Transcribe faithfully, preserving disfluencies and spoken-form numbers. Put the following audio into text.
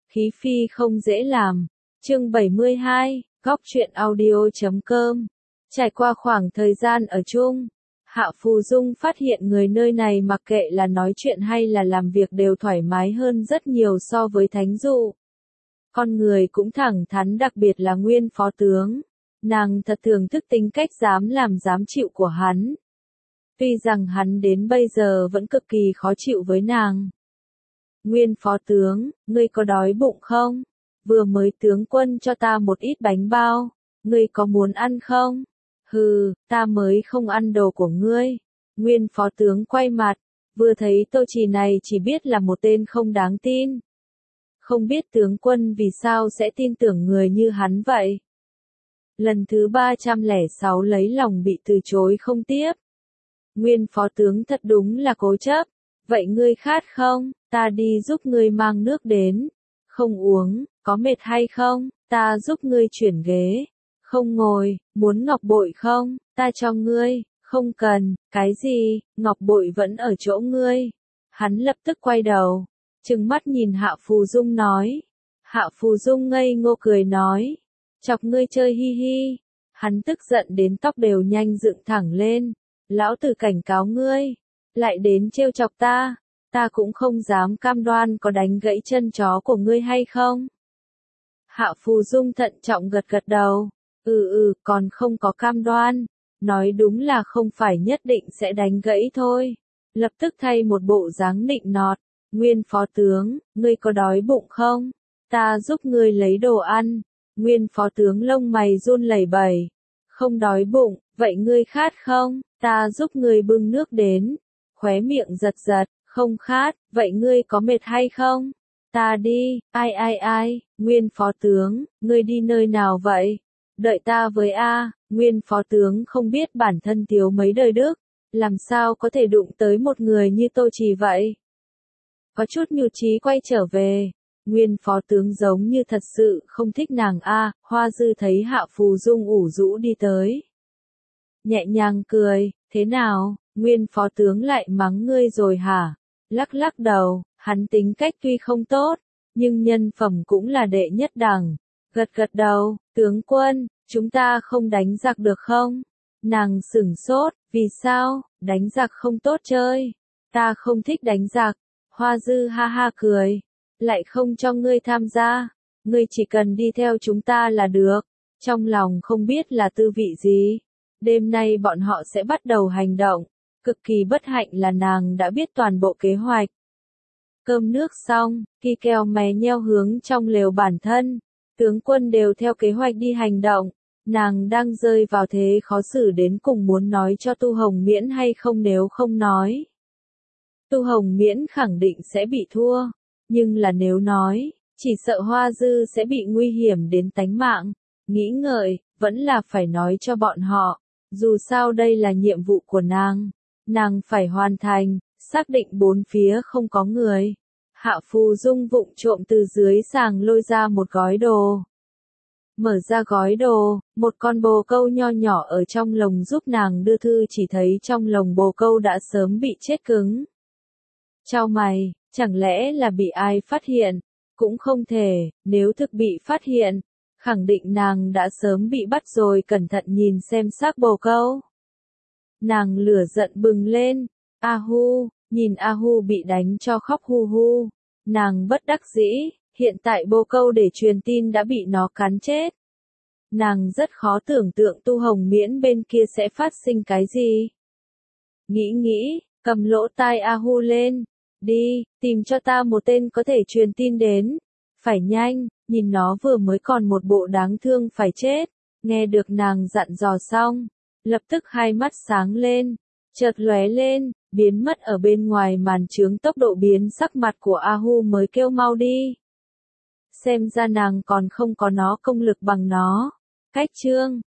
Khí phi không dễ làm. Chương bảy mươi hai, góc truyện audio chấm com. Trải qua khoảng thời gian ở chung, Hạ Phù Dung phát hiện người nơi này mặc kệ là nói chuyện hay là làm việc đều thoải mái hơn rất nhiều so với Thánh Dụ. Con người cũng thẳng thắn, đặc biệt là Nguyên phó tướng. Nàng thật thưởng thức tính cách dám làm dám chịu của hắn. Tuy rằng hắn đến bây giờ vẫn cực kỳ khó chịu với nàng. Nguyên phó tướng, ngươi có đói bụng không? Vừa mới tướng quân cho ta một ít bánh bao, ngươi có muốn ăn không? Hừ, ta mới không ăn đồ của ngươi. Nguyên phó tướng quay mặt, vừa thấy Tô Trì này chỉ biết là một tên không đáng tin. Không biết tướng quân vì sao sẽ tin tưởng người như hắn vậy? Lần thứ ba trăm lẻ sáu lấy lòng bị từ chối không tiếp. Nguyên phó tướng thật đúng là cố chấp. Vậy ngươi khát không? Ta đi giúp ngươi mang nước đến. Không uống, có mệt hay không? Ta giúp ngươi chuyển ghế. Không ngồi, muốn ngọc bội không? Ta cho ngươi. Không cần, cái gì? Ngọc bội vẫn ở chỗ ngươi. Hắn lập tức quay đầu, trừng mắt nhìn Hạ Phù Dung nói. Hạ Phù Dung ngây ngô cười nói. Chọc ngươi chơi hi hi. Hắn tức giận đến tóc đều nhanh dựng thẳng lên. Lão tử cảnh cáo ngươi. Lại đến trêu chọc ta. Ta cũng không dám cam đoan có đánh gãy chân chó của ngươi hay không. Hạ Phù Dung thận trọng gật gật đầu. Ừ ừ, còn không có cam đoan. Nói đúng là không phải nhất định sẽ đánh gãy thôi. Lập tức thay một bộ dáng nịnh nọt. Nguyên phó tướng, ngươi có đói bụng không? Ta giúp ngươi lấy đồ ăn. Nguyên phó tướng lông mày run lẩy bẩy. Không đói bụng, vậy ngươi khát không? Ta giúp ngươi bưng nước đến. Khóe miệng giật giật, không khát, vậy ngươi có mệt hay không? Ta đi, ai ai ai, Nguyên phó tướng, ngươi đi nơi nào vậy? Đợi ta với A. Nguyên phó tướng không biết bản thân thiếu mấy đời đức, làm sao có thể đụng tới một người như Tô Trì vậy? Có chút nhụt chí quay trở về. Nguyên phó tướng giống như thật sự không thích nàng A. Hoa Dư thấy Hạ Phù Dung ủ rũ đi tới. Nhẹ nhàng cười, thế nào, Nguyên phó tướng lại mắng ngươi rồi hả? Lắc lắc đầu, hắn tính cách tuy không tốt, nhưng nhân phẩm cũng là đệ nhất đẳng. Gật gật đầu, tướng quân, chúng ta không đánh giặc được không? Nàng sửng sốt, vì sao, đánh giặc không tốt chơi. Ta không thích đánh giặc. Hoa Dư ha ha cười, lại không cho ngươi tham gia. Ngươi chỉ cần đi theo chúng ta là được. Trong lòng không biết là tư vị gì. Đêm nay bọn họ sẽ bắt đầu hành động. Cực kỳ bất hạnh là nàng đã biết toàn bộ kế hoạch. Cơm nước xong, Kỳ Kèo mè nheo hướng trong lều bản thân. Tướng quân đều theo kế hoạch đi hành động. Nàng đang rơi vào thế khó xử đến cùng muốn nói cho Tu Hồng Miễn hay không nếu không nói. Tu Hồng Miễn khẳng định sẽ bị thua. Nhưng là nếu nói, chỉ sợ Hoa Dư sẽ bị nguy hiểm đến tánh mạng. Nghĩ ngợi, vẫn là phải nói cho bọn họ. Dù sao đây là nhiệm vụ của nàng. Nàng phải hoàn thành, xác định bốn phía không có người. Hạ Phù Dung vụng trộm từ dưới sàng lôi ra một gói đồ. Mở ra gói đồ, một con bồ câu nho nhỏ ở trong lồng giúp nàng đưa thư, chỉ thấy trong lồng bồ câu đã sớm bị chết cứng. Chau mày, chẳng lẽ là bị ai phát hiện? Cũng không thể, nếu thực bị phát hiện, khẳng định nàng đã sớm bị bắt rồi. Cẩn thận nhìn xem xác bồ câu. Nàng lửa giận bừng lên. A hu, nhìn A hu bị đánh cho khóc hu hu. Nàng bất đắc dĩ, hiện tại bồ câu để truyền tin đã bị nó cắn chết. Nàng rất khó tưởng tượng Tu Hồng Miễn bên kia sẽ phát sinh cái gì. Nghĩ nghĩ, cầm lỗ tai A hu lên. Đi, tìm cho ta một tên có thể truyền tin đến. Phải nhanh, nhìn nó vừa mới còn một bộ đáng thương phải chết. Nghe được nàng dặn dò xong, lập tức hai mắt sáng lên, chợt lóe lên, biến mất ở bên ngoài màn chướng. Tốc độ biến sắc mặt của A hu mới kêu mau đi. Xem ra nàng còn không có nó công lực bằng nó. Cách chương